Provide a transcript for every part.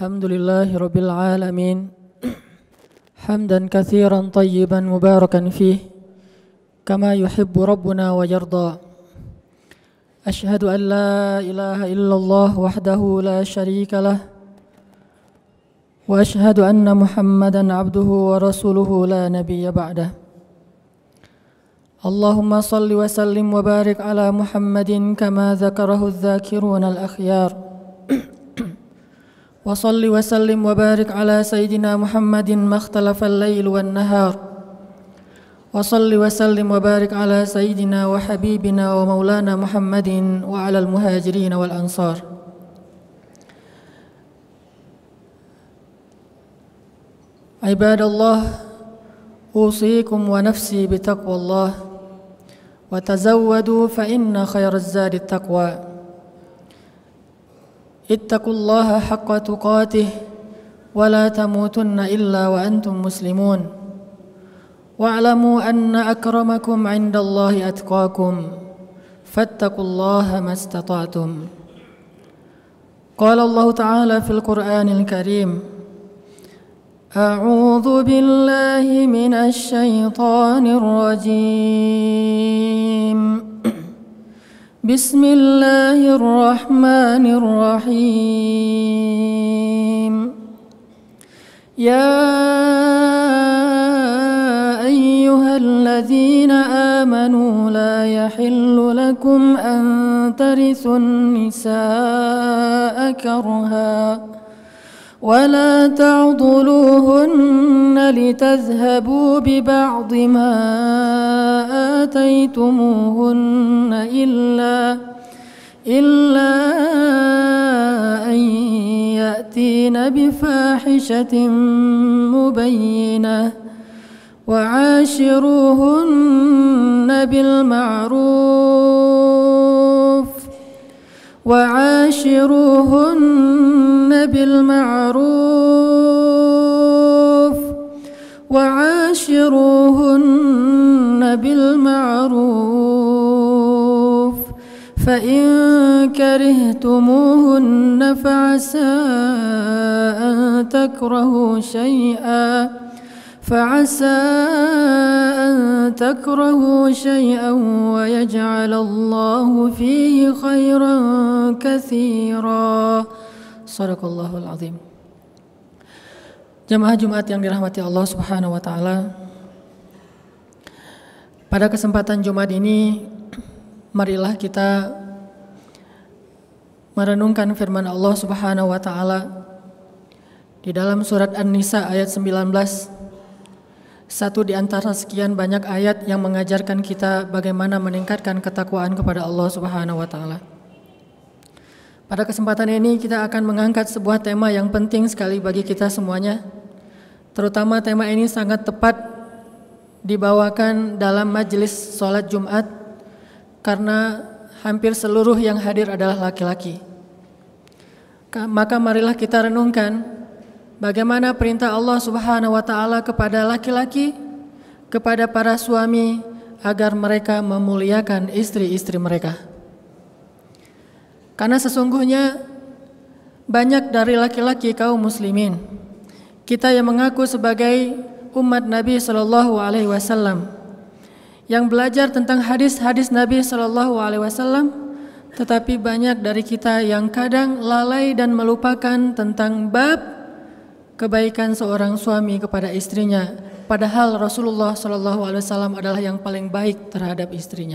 Alhamdulillahi Rabbil Alamin Hamdan kathiran tayyiban mubarakan fih Kama yuhibbu Rabbuna wa yarda Ashhadu an la ilaha illallah wahdahu la sharika lah Wa ashhadu anna Muhammadan abduhu wa rasuluhu la nabiyya ba'dah Allahumma salli wa sallim wa barik ala Muhammadin Kama zakarahu al-zakiruna al-akhyar وصل وسلم وبارك على سيدنا محمد ما اختلف الليل والنهار وصل وسلم وبارك على سيدنا وحبيبنا ومولانا محمد وعلى المهاجرين والأنصار عباد الله أوصيكم ونفسي بتقوى الله وتزودوا فإن خير الزاد التقوى اتقوا الله حق تقاته ولا تموتن إلا وأنتم مسلمون واعلموا أن أكرمكم عند الله أتقاكم فاتقوا الله ما استطعتم قال الله تعالى في القرآن الكريم أعوذ بالله من الشيطان الرجيم بسم الله الرحمن الرحيم يا أيها الذين آمنوا لا يحل لكم أن ترثوا النساء كرها ولا تعضلوهن لتذهبوا ببعض ما آتيتموهن إلا أن يأتين بفاحشة مبينة وعاشروهن بالمعروف فإن كرهتموهن فعسى أن تكرهوا شيئا ويجعل الله فيه خيرا كثيرا Sadaqallahul Azim. Jamaah Jumat yang dirahmati Allah Subhanahu wa taala. Pada kesempatan Jumat ini marilah kita merenungkan firman Allah Subhanahu wa taala di dalam surat An-Nisa ayat 19. Satu di antara sekian banyak ayat yang mengajarkan kita bagaimana meningkatkan ketakwaan kepada Allah Subhanahu wa taala. Pada kesempatan ini kita akan mengangkat sebuah tema yang penting sekali bagi kita semuanya. Terutama tema ini sangat tepat dibawakan dalam majelis sholat Jumat karena hampir seluruh yang hadir adalah laki-laki. Maka marilah kita renungkan bagaimana perintah Allah Subhanahu wa taala kepada laki-laki, kepada para suami agar mereka memuliakan istri-istri mereka. Karena sesungguhnya banyak dari laki-laki kaum muslimin, kita yang mengaku sebagai umat Nabi sallallahu alaihi wasallam, yang belajar tentang hadis-hadis Nabi sallallahu alaihi wasallam, tetapi banyak dari kita yang kadang lalai dan melupakan tentang bab kebaikan seorang suami kepada istrinya, padahal Rasulullah sallallahu alaihi wasallam adalah yang paling baik terhadap istrinya.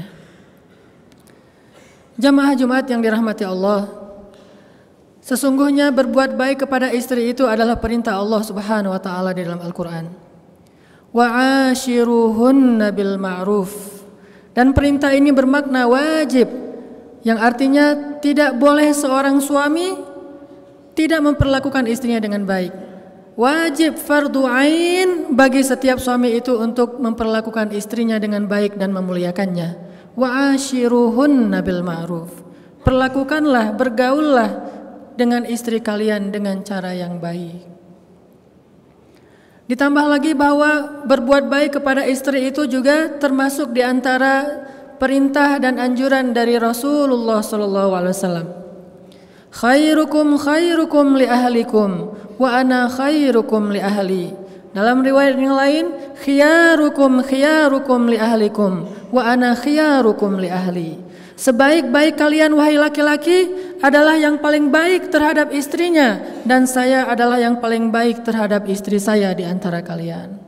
Jamaah Jumat yang dirahmati Allah, sesungguhnya berbuat baik kepada istri itu adalah perintah Allah Subhanahu wa taala di dalam Al-Qur'an. Wa ashiruhunna bil ma'ruf. Dan perintah ini bermakna wajib, yang artinya tidak boleh seorang suami tidak memperlakukan istrinya dengan baik. Wajib fardu ain bagi setiap suami itu untuk memperlakukan istrinya dengan baik dan memuliakannya. Wa ashiruhunna bil ma'ruf. Perlakukanlah, bergaullah dengan istri kalian dengan cara yang baik. Ditambah lagi bahwa berbuat baik kepada istri itu juga termasuk di antara perintah dan anjuran dari Rasulullah sallallahu alaihi wasallam. khairukum khairukum li ahlikum wa ana khairukum li ahli. Dalam riwayat yang lain, khiyarukum khiyarukum li ahlikum wa ana khiyarukum li ahli. Sebaik-baik kalian wahai laki-laki adalah yang paling baik terhadap istrinya, dan saya adalah yang paling baik terhadap istri saya di antara kalian.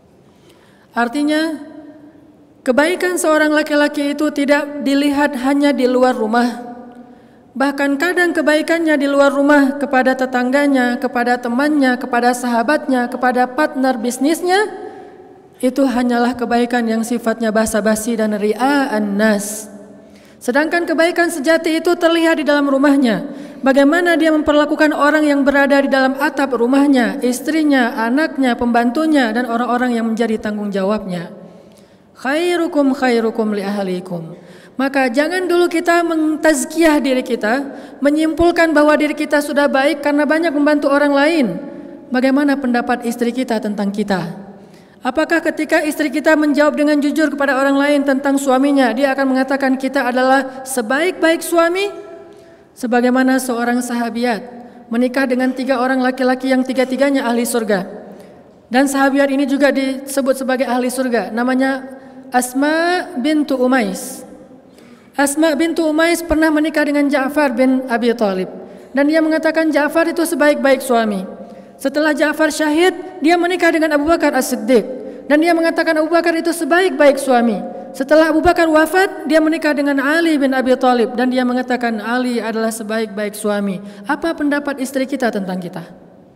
Artinya, kebaikan seorang laki-laki itu tidak dilihat hanya di luar rumah. Bahkan kadang kebaikannya di luar rumah kepada tetangganya, kepada temannya, kepada sahabatnya, kepada partner bisnisnya, itu hanyalah kebaikan yang sifatnya basa-basi dan ria'an nas. Sedangkan kebaikan sejati itu terlihat di dalam rumahnya. Bagaimana dia memperlakukan orang yang berada di dalam atap rumahnya, istrinya, anaknya, pembantunya, dan orang-orang yang menjadi tanggung jawabnya. Khairukum khairukum li ahlikum. Maka jangan dulu kita mentazkiyah diri kita, menyimpulkan bahwa diri kita sudah baik karena banyak membantu orang lain. Bagaimana pendapat istri kita tentang kita? Apakah ketika istri kita menjawab dengan jujur kepada orang lain tentang suaminya, dia akan mengatakan kita adalah sebaik-baik suami? Sebagaimana seorang sahabiat menikah dengan 3 orang laki-laki yang 3-tiganya ahli surga. Dan sahabiat ini juga disebut sebagai ahli surga. Namanya Asma bintu Umais. Asma bintu Umais pernah menikah dengan Ja'far bin Abi Thalib, dan dia mengatakan Ja'far itu sebaik-baik suami. Setelah Ja'far syahid, dia menikah dengan Abu Bakar As-Siddiq, dan dia mengatakan Abu Bakar itu sebaik-baik suami. Setelah Abu Bakar wafat, dia menikah dengan Ali bin Abi Thalib, dan dia mengatakan Ali adalah sebaik-baik suami. Apa pendapat istri kita tentang kita?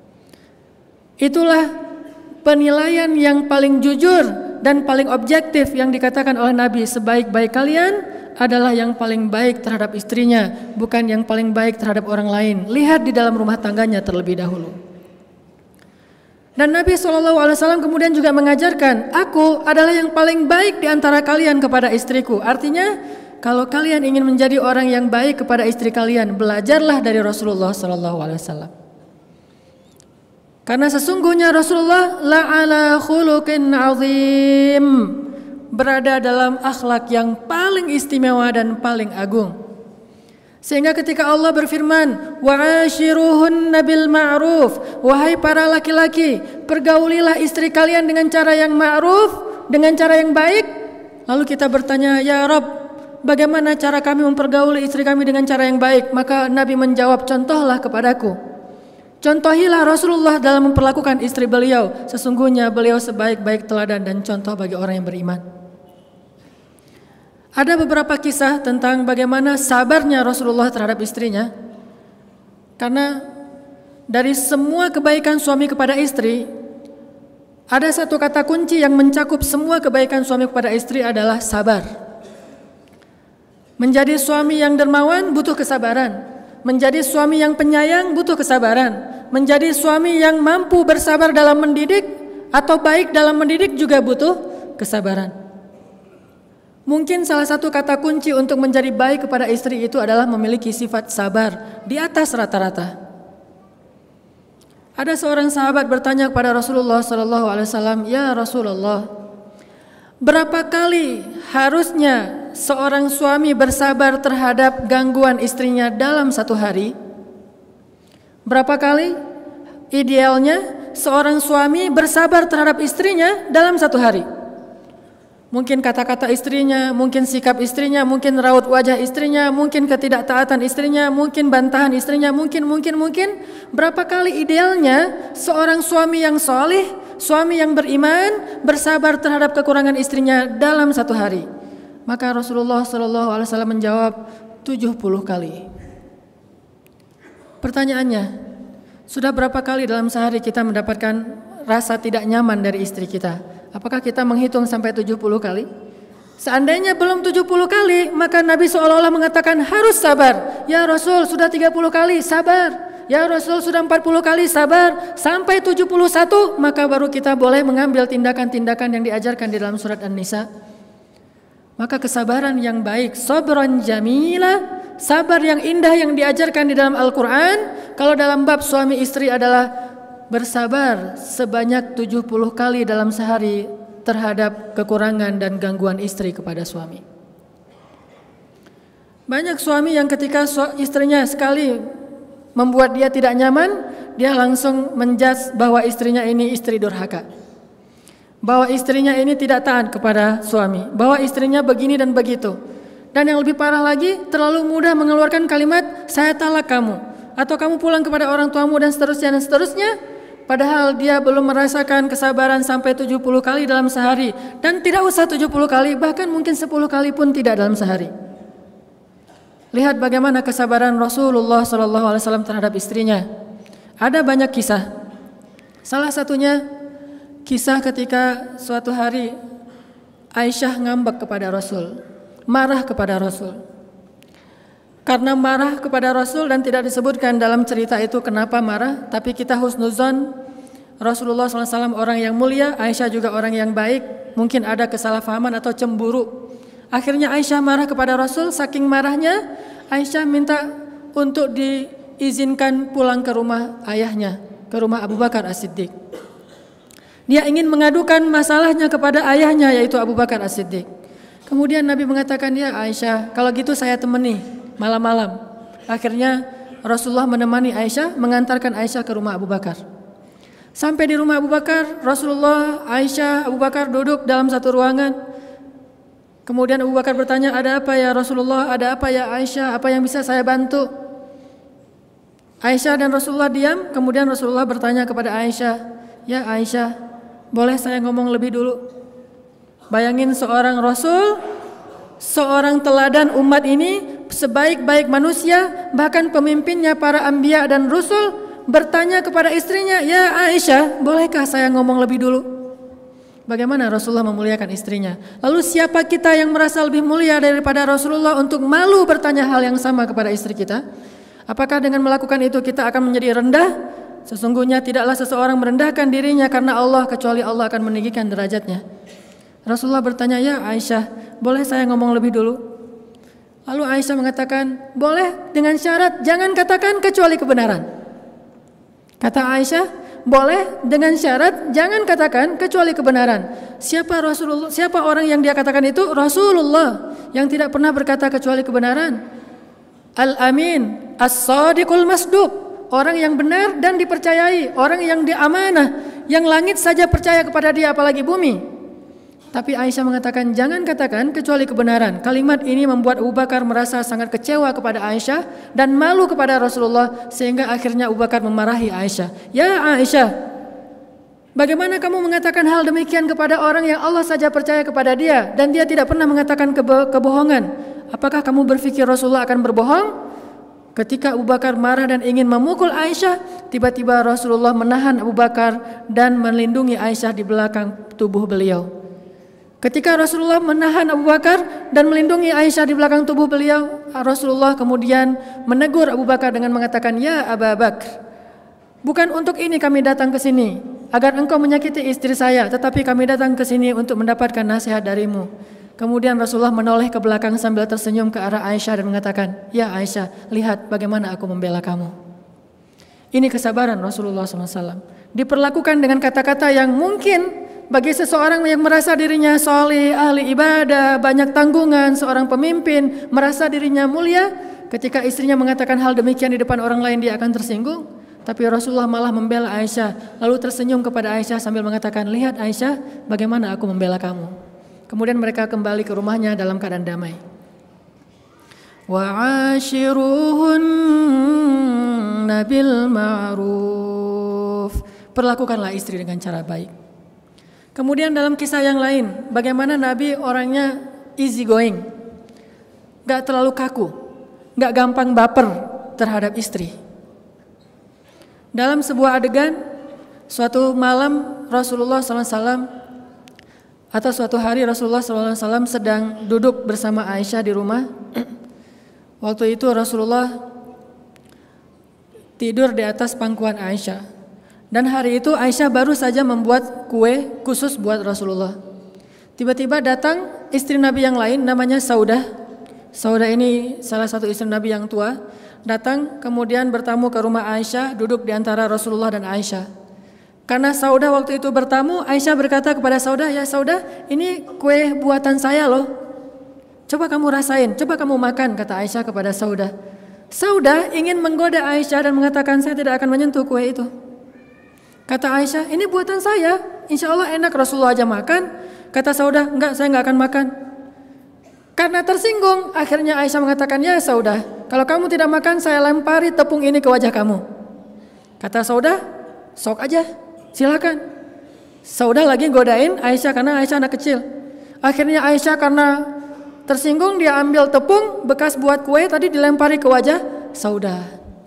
Itulah penilaian yang paling jujur dan paling objektif yang dikatakan oleh Nabi, sebaik-baik kalian adalah yang paling baik terhadap istrinya, bukan yang paling baik terhadap orang lain. Lihat di dalam rumah tangganya terlebih dahulu. Dan Nabi SAW kemudian juga mengajarkan, aku adalah yang paling baik di antara kalian kepada istriku. Artinya, kalau kalian ingin menjadi orang yang baik kepada istri kalian, belajarlah dari Rasulullah SAW. Karena sesungguhnya Rasulullah la'ala khuluqin azim, berada dalam akhlak yang paling istimewa dan paling agung. Sehingga ketika Allah berfirman, wa'ashiruhunna bil ma'ruf, wahai para laki-laki, pergaulilah istri kalian dengan cara yang ma'ruf, dengan cara yang baik. Lalu kita bertanya, ya Rabb, bagaimana cara kami mempergauli istri kami dengan cara yang baik? Maka Nabi menjawab, contohlah kepadaku. Contohilah Rasulullah dalam memperlakukan istri beliau. Sesungguhnya beliau sebaik-baik teladan dan contoh bagi orang yang beriman. Ada beberapa kisah tentang bagaimana sabarnya Rasulullah terhadap istrinya. Karena dari semua kebaikan suami kepada istri, ada satu kata kunci yang mencakup semua kebaikan suami kepada istri adalah sabar. Menjadi suami yang dermawan butuh kesabaran. Menjadi suami yang penyayang butuh kesabaran. Menjadi suami yang mampu bersabar dalam mendidik atau baik dalam mendidik juga butuh kesabaran. Mungkin salah satu kata kunci untuk menjadi baik kepada istri itu adalah memiliki sifat sabar di atas rata-rata. Ada seorang sahabat bertanya kepada Rasulullah SAW, ya Rasulullah, berapa kali harusnya seorang suami bersabar terhadap gangguan istrinya dalam satu hari? Berapa kali idealnya seorang suami bersabar terhadap istrinya dalam satu hari? Mungkin kata-kata istrinya, mungkin sikap istrinya, mungkin raut wajah istrinya, mungkin ketidaktaatan istrinya, mungkin bantahan istrinya, mungkin. Berapa kali idealnya seorang suami yang soleh, suami yang beriman, bersabar terhadap kekurangan istrinya dalam satu hari? Maka Rasulullah SAW menjawab 70 kali. Pertanyaannya, sudah berapa kali dalam sehari kita mendapatkan rasa tidak nyaman dari istri kita? Apakah kita menghitung sampai 70 kali? Seandainya belum 70 kali, maka Nabi seolah-olah mengatakan harus sabar. Ya Rasul, sudah 30 kali, sabar. Ya Rasul, sudah 40 kali, sabar. Sampai 71, maka baru kita boleh mengambil tindakan-tindakan yang diajarkan di dalam surat An-Nisa. Maka kesabaran yang baik, sabran jamila, sabar yang indah yang diajarkan di dalam Al-Quran, kalau dalam bab suami istri adalah bersabar sebanyak 70 kali dalam sehari terhadap kekurangan dan gangguan istri kepada suami. Banyak suami yang ketika istrinya sekali membuat dia tidak nyaman, dia langsung menjudge bahwa istrinya ini istri durhaka, bahwa istrinya ini tidak taat kepada suami, bahwa istrinya begini dan begitu. Dan yang lebih parah lagi, terlalu mudah mengeluarkan kalimat saya talak kamu, atau kamu pulang kepada orang tuamu, dan seterusnya dan seterusnya. Padahal dia belum merasakan kesabaran sampai 70 kali dalam sehari. Dan tidak usah 70 kali, bahkan mungkin 10 kali pun tidak dalam sehari. Lihat bagaimana kesabaran Rasulullah SAW terhadap istrinya. Ada banyak kisah. Salah satunya kisah ketika suatu hari Aisyah ngambek kepada Rasul, marah kepada Rasul. Karena marah kepada Rasul dan tidak disebutkan dalam cerita itu kenapa marah, tapi kita husnuzon Rasulullah SAW orang yang mulia, Aisyah juga orang yang baik, mungkin ada kesalahpahaman atau cemburu. Akhirnya Aisyah marah kepada Rasul, saking marahnya Aisyah minta untuk diizinkan pulang ke rumah ayahnya, ke rumah Abu Bakar As-Siddiq. Dia ingin mengadukan masalahnya kepada ayahnya, yaitu Abu Bakar As-Siddiq. Kemudian Nabi mengatakan, ya Aisyah, kalau gitu saya temani malam-malam. Akhirnya Rasulullah menemani Aisyah, mengantarkan Aisyah ke rumah Abu Bakar. Sampai di rumah Abu Bakar, Rasulullah, Aisyah, Abu Bakar duduk dalam satu ruangan. Kemudian Abu Bakar bertanya, ada apa ya Rasulullah, ada apa ya Aisyah, apa yang bisa saya bantu? Aisyah dan Rasulullah diam. Kemudian Rasulullah bertanya kepada Aisyah, ya Aisyah, boleh saya ngomong lebih dulu? Bayangin seorang Rasul, seorang teladan umat ini, sebaik-baik manusia, bahkan pemimpinnya para anbiya dan rasul, bertanya kepada istrinya, ya Aisyah, bolehkah saya ngomong lebih dulu? Bagaimana Rasulullah memuliakan istrinya? Lalu siapa kita yang merasa lebih mulia daripada Rasulullah untuk malu bertanya hal yang sama kepada istri kita? Apakah dengan melakukan itu kita akan menjadi rendah? Sesungguhnya tidaklah seseorang merendahkan dirinya karena Allah, kecuali Allah akan meninggikan derajatnya. Rasulullah bertanya, ya Aisyah, boleh saya ngomong lebih dulu? Lalu Aisyah mengatakan, boleh dengan syarat jangan katakan kecuali kebenaran. Kata Aisyah, boleh dengan syarat jangan katakan kecuali kebenaran. Siapa Rasulullah? Siapa orang yang dia katakan itu? Rasulullah yang tidak pernah berkata kecuali kebenaran. Al-Amin, As-Sadiqul Masduq, orang yang benar dan dipercayai, orang yang diamanah, yang langit saja percaya kepada dia apalagi bumi. Tapi Aisyah mengatakan jangan katakan kecuali kebenaran. Kalimat ini membuat Abu Bakar merasa sangat kecewa kepada Aisyah dan malu kepada Rasulullah, sehingga akhirnya Abu Bakar memarahi Aisyah. Ya Aisyah, bagaimana kamu mengatakan hal demikian kepada orang yang Allah saja percaya kepada dia dan dia tidak pernah mengatakan kebohongan? Apakah kamu berpikir Rasulullah akan berbohong? Ketika Abu Bakar marah dan ingin memukul Aisyah, tiba-tiba Rasulullah menahan Abu Bakar dan melindungi Aisyah di belakang tubuh beliau. Ketika Rasulullah menahan Abu Bakar dan melindungi Aisyah di belakang tubuh beliau, Rasulullah kemudian menegur Abu Bakar dengan mengatakan, ya Abu Bakar, bukan untuk ini kami datang ke sini, agar engkau menyakiti istri saya, tetapi kami datang ke sini untuk mendapatkan nasihat darimu. Kemudian Rasulullah menoleh ke belakang sambil tersenyum ke arah Aisyah dan mengatakan, ya Aisyah, lihat bagaimana aku membela kamu. Ini kesabaran Rasulullah SAW. Diperlakukan dengan kata-kata yang mungkin bagi seseorang yang merasa dirinya soleh, ahli ibadah, banyak tanggungan, seorang pemimpin, merasa dirinya mulia, ketika istrinya mengatakan hal demikian di depan orang lain dia akan tersinggung. Tapi Rasulullah malah membela Aisyah, lalu tersenyum kepada Aisyah sambil mengatakan, lihat Aisyah, bagaimana aku membela kamu. Kemudian mereka kembali ke rumahnya dalam keadaan damai. Wa'ashiruhunna bil ma'ruf. Perlakukanlah istri dengan cara baik. Kemudian dalam kisah yang lain, bagaimana Nabi orangnya easy going, gak terlalu kaku, gak gampang baper terhadap istri. Dalam sebuah adegan, suatu malam Rasulullah SAW atau suatu hari Rasulullah SAW sedang duduk bersama Aisyah di rumah. Waktu itu Rasulullah tidur di atas pangkuan Aisyah. Dan hari itu Aisyah baru saja membuat kue khusus buat Rasulullah. Tiba-tiba datang istri Nabi yang lain namanya Saudah. Saudah ini salah satu istri Nabi yang tua. Datang kemudian bertamu ke rumah Aisyah, duduk di antara Rasulullah dan Aisyah. Karena Saudah waktu itu bertamu, Aisyah berkata kepada Saudah, ya Saudah, ini kue buatan saya loh. Coba kamu rasain, coba kamu makan, kata Aisyah kepada Saudah. Saudah ingin menggoda Aisyah dan mengatakan, saya tidak akan menyentuh kue itu. Kata Aisyah, ini buatan saya, insya Allah enak, Rasulullah aja makan. Kata Saudah, enggak, saya enggak akan makan. Karena tersinggung, akhirnya Aisyah mengatakan, ya Saudah, kalau kamu tidak makan, saya lempari tepung ini ke wajah kamu. Kata Saudah, sok aja, silakan. Saudah lagi godain Aisyah karena Aisyah anak kecil. Akhirnya Aisyah karena tersinggung, dia ambil tepung bekas buat kue tadi dilempari ke wajah Saudah.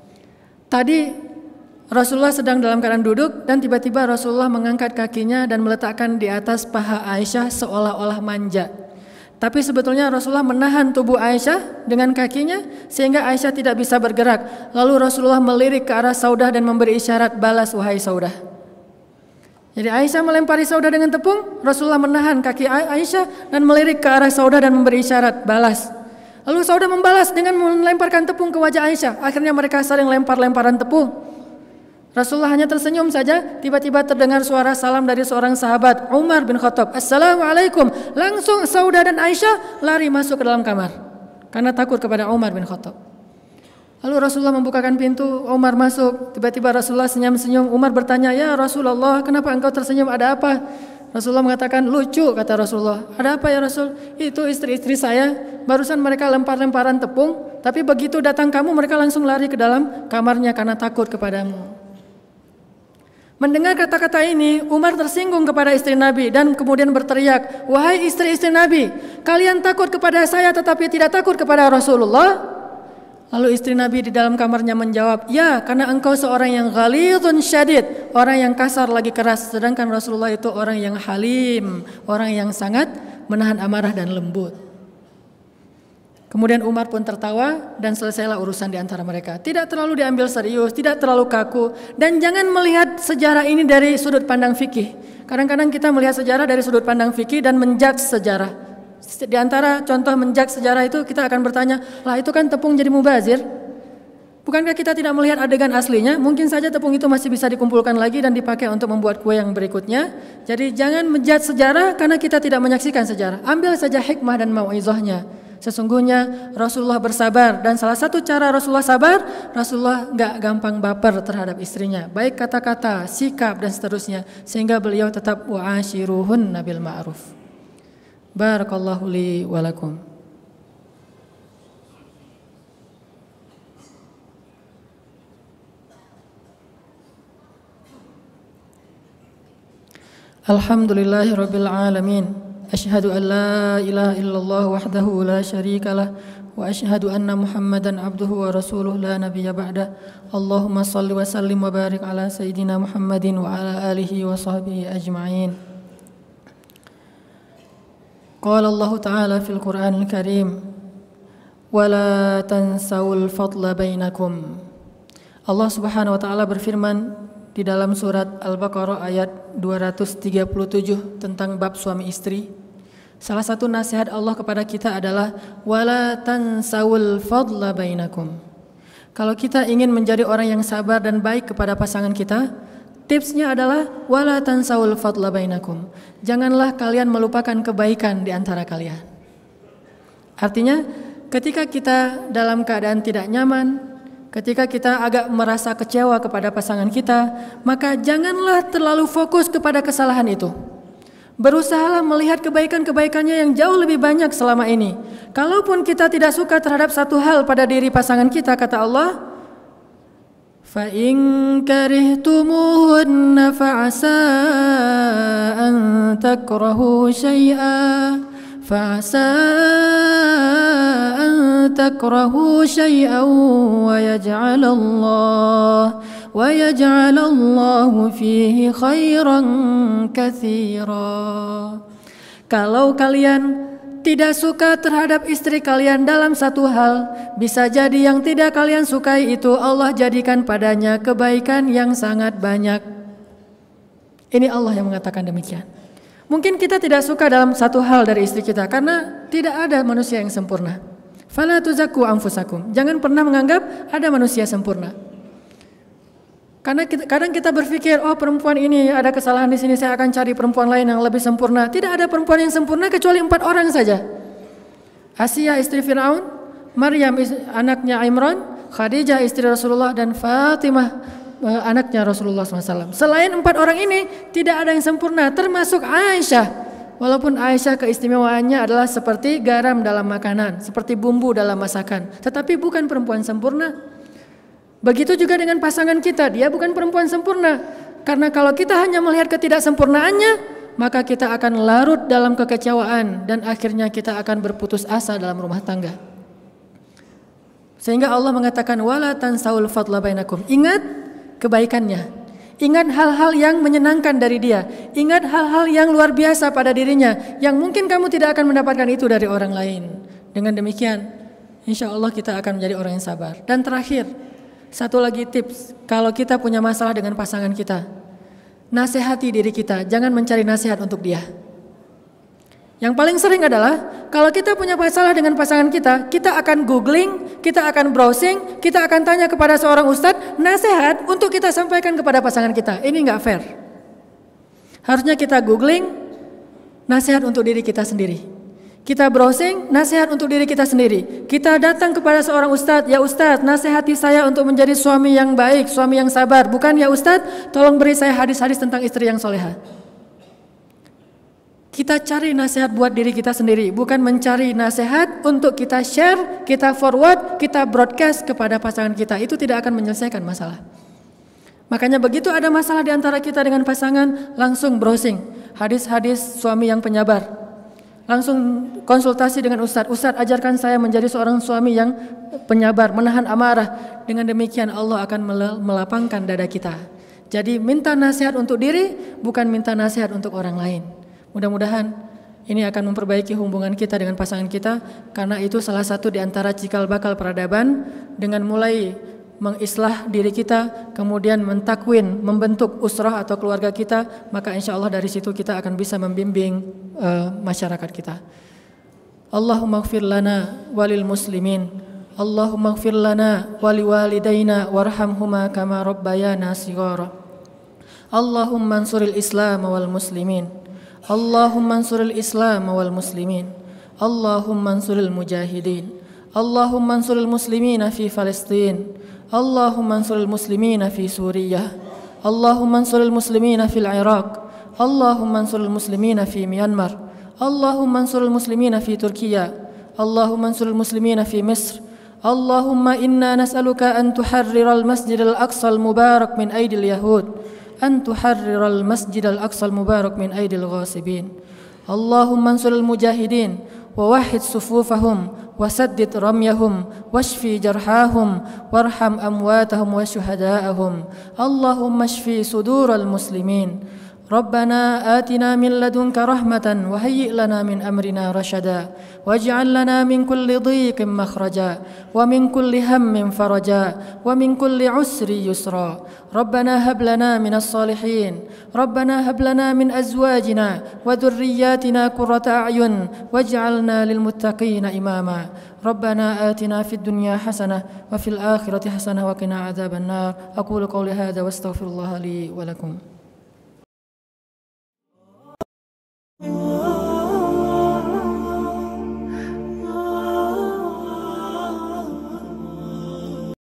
Tadi Rasulullah sedang dalam keadaan duduk dan tiba-tiba Rasulullah mengangkat kakinya dan meletakkan di atas paha Aisyah seolah-olah manja. Tapi sebetulnya Rasulullah menahan tubuh Aisyah dengan kakinya sehingga Aisyah tidak bisa bergerak. Lalu Rasulullah melirik ke arah Saudah dan memberi isyarat, balas wahai Saudah. Jadi Aisyah melempari Saudah dengan tepung, Rasulullah menahan kaki Aisyah dan melirik ke arah Saudah dan memberi isyarat, balas. Lalu Saudah membalas dengan melemparkan tepung ke wajah Aisyah. Akhirnya mereka saling lempar-lemparan tepung. Rasulullah hanya tersenyum saja, tiba-tiba terdengar suara salam dari seorang sahabat, Umar bin Khattab. Assalamualaikum. Langsung Saudah dan Aisyah lari masuk ke dalam kamar karena takut kepada Umar bin Khattab. Lalu Rasulullah membukakan pintu, Umar masuk. Tiba-tiba Rasulullah senyum-senyum. Umar bertanya, ya Rasulullah, kenapa engkau tersenyum, ada apa? Rasulullah mengatakan, lucu, kata Rasulullah. Ada apa ya Rasul? Itu istri-istri saya, barusan mereka lempar-lemparan tepung, tapi begitu datang kamu mereka langsung lari ke dalam kamarnya karena takut kepadamu. Mendengar kata-kata ini, Umar tersinggung kepada istri Nabi dan kemudian berteriak, wahai istri-istri Nabi, kalian takut kepada saya tetapi tidak takut kepada Rasulullah? Lalu istri Nabi di dalam kamarnya menjawab, ya, karena engkau seorang yang ghalidhun syadid, orang yang kasar lagi keras, sedangkan Rasulullah itu orang yang halim, orang yang sangat menahan amarah dan lembut. Kemudian Umar pun tertawa dan selesailah urusan di antara mereka. Tidak terlalu diambil serius, tidak terlalu kaku, dan jangan melihat sejarah ini dari sudut pandang fikih. Kadang-kadang kita melihat sejarah dari sudut pandang fikih dan menjudge sejarah. Di antara contoh menjudge sejarah itu kita akan bertanya, lah itu kan tepung jadi mubazir. Bukankah kita tidak melihat adegan aslinya? Mungkin saja tepung itu masih bisa dikumpulkan lagi dan dipakai untuk membuat kue yang berikutnya. Jadi jangan menjudge sejarah karena kita tidak menyaksikan sejarah. Ambil saja hikmah dan mau'izahnya. Sesungguhnya Rasulullah bersabar dan salah satu cara Rasulullah sabar, Rasulullah enggak gampang baper terhadap istrinya, baik kata-kata, sikap dan seterusnya, sehingga beliau tetap wa'ashiruhunna bil ma'ruf. Barakallahu li wa lakum. Alhamdulillahirabbil alamin. Asyhadu an la ilaha illallah wahdahu la syarika lah wa asyhadu anna Muhammadan abduhu wa rasuluh la nabiyya ba'da. Allahumma shalli wa sallim wa barik ala sayyidina Muhammadin wa ala alihi wa sahbihi ajma'in. Qala Allah Ta'ala fil Qur'anil Karim, wa la tansawul fadla bainakum. Allah Subhanahu wa taala berfirman di dalam surat Al-Baqarah ayat 237 tentang bab suami istri. Salah satu nasihat Allah kepada kita adalah wala tansawul fadla bainakum. Kalau kita ingin menjadi orang yang sabar dan baik kepada pasangan kita, tipsnya adalah wala tansawul fadla bainakum. Janganlah kalian melupakan kebaikan di antara kalian. Artinya, ketika kita dalam keadaan tidak nyaman, ketika kita agak merasa kecewa kepada pasangan kita, maka janganlah terlalu fokus kepada kesalahan itu. Berusahalah melihat kebaikan-kebaikannya yang jauh lebih banyak selama ini. Kalaupun kita tidak suka terhadap satu hal pada diri pasangan kita, kata Allah, fa in karihtumuhunna fa'asa an takrahu syai'a fa'asa an takrahu syai'an wa yaj'alallahu fihi khairan katsira. Kalau kalian tidak suka terhadap istri kalian dalam satu hal, bisa jadi yang tidak kalian sukai itu Allah jadikan padanya kebaikan yang sangat banyak. Ini Allah yang mengatakan demikian. Mungkin kita tidak suka dalam satu hal dari istri kita karena tidak ada manusia yang sempurna. Fala tuzakku anfusakum. Jangan pernah menganggap ada manusia sempurna. Karena kadang kita berpikir, oh perempuan ini ada kesalahan di sini, saya akan cari perempuan lain yang lebih sempurna. Tidak ada perempuan yang sempurna kecuali 4 orang saja. Asia istri Fir'aun, Maryam anaknya Imran, Khadijah istri Rasulullah, dan Fatimah anaknya Rasulullah SAW. Selain 4 orang ini tidak ada yang sempurna, termasuk Aisyah. Walaupun Aisyah keistimewaannya adalah seperti garam dalam makanan, seperti bumbu dalam masakan, tetapi bukan perempuan sempurna. Begitu juga dengan pasangan kita, dia bukan perempuan sempurna. Karena kalau kita hanya melihat ketidaksempurnaannya, maka kita akan larut dalam kekecewaan dan akhirnya kita akan berputus asa dalam rumah tangga. Sehingga Allah mengatakan wala tansaul fadla bainakum. Ingat kebaikannya. Ingat hal-hal yang menyenangkan dari dia. Ingat hal-hal yang luar biasa pada dirinya, yang mungkin kamu tidak akan mendapatkan itu dari orang lain. Dengan demikian, insya Allah kita akan menjadi orang yang sabar. Dan terakhir, satu lagi tips, kalau kita punya masalah dengan pasangan kita, nasihati diri kita, jangan mencari nasihat untuk dia. Yang paling sering adalah kalau kita punya masalah dengan pasangan kita akan googling, kita akan browsing, kita akan tanya kepada seorang ustadz nasihat untuk kita sampaikan kepada pasangan kita. Ini nggak fair. Harusnya kita googling nasihat untuk diri kita sendiri. Kita browsing nasihat untuk diri kita sendiri. Kita datang kepada seorang ustadz, ya ustadz nasihati saya untuk menjadi suami yang baik, suami yang sabar. Bukan ya ustadz tolong beri saya hadis-hadis tentang istri yang soleha. Kita cari nasihat buat diri kita sendiri, bukan mencari nasihat untuk kita share, kita forward, kita broadcast kepada pasangan kita. Itu tidak akan menyelesaikan masalah. Makanya begitu ada masalah di antara kita dengan pasangan, langsung browsing hadis-hadis suami yang penyabar. Langsung konsultasi dengan ustadz. Ustadz ajarkan saya menjadi seorang suami yang penyabar, menahan amarah. Dengan demikian Allah akan melapangkan dada kita. Jadi minta nasihat untuk diri, bukan minta nasihat untuk orang lain. Mudah-mudahan ini akan memperbaiki hubungan kita dengan pasangan kita, karena itu salah satu di antara cikal bakal peradaban. Dengan mulai mengislah diri kita, kemudian mentakwin, membentuk usrah atau keluarga kita, maka insya Allah dari situ kita akan bisa membimbing masyarakat kita. Allahumma ighfir lana walil muslimin, Allahumma ighfir lana wali walidaina warhamhuma kama rabbayana shighara. Allahumma ansuril islam wal muslimin, Allahumma ansuril Islam wal muslimin, Allahumma ansuril mujahidin, Allahumma ansuril muslimina fi Palestin, Allahumma ansuril muslimina fi Suriah, Allahumma ansuril muslimina fil Iraq, Allahumma ansuril muslimina fi Myanmar, Allahumma ansuril muslimina fi Turkiya, Allahumma ansuril muslimina fi Misr. Allahumma inna nas'aluka an tuharriral masjidal aqsal mubarak min aidil yahud, أن تحرر المسجد الأقصى المبارك من أيدي الغاصبين. اللهم انصر المجاهدين ووحد صفوفهم وسدد رميهم واشفي جرحاهم وارحم أمواتهم وشهداءهم. اللهم اشفي صدور المسلمين. ربنا آتنا من لدنك رحمة وهيئ لنا من أمرنا رشدا واجعل لنا من كل ضيق مخرجا ومن كل هم فرجا ومن كل عسر يسرا. ربنا هب لنا من الصالحين، ربنا هب لنا من أزواجنا وذرياتنا قرة أعين واجعلنا للمتقين إماما. ربنا آتنا في الدنيا حسنة وفي الآخرة حسنة وقنا عذاب النار. أقول قولي هذا واستغفر الله لي ولكم.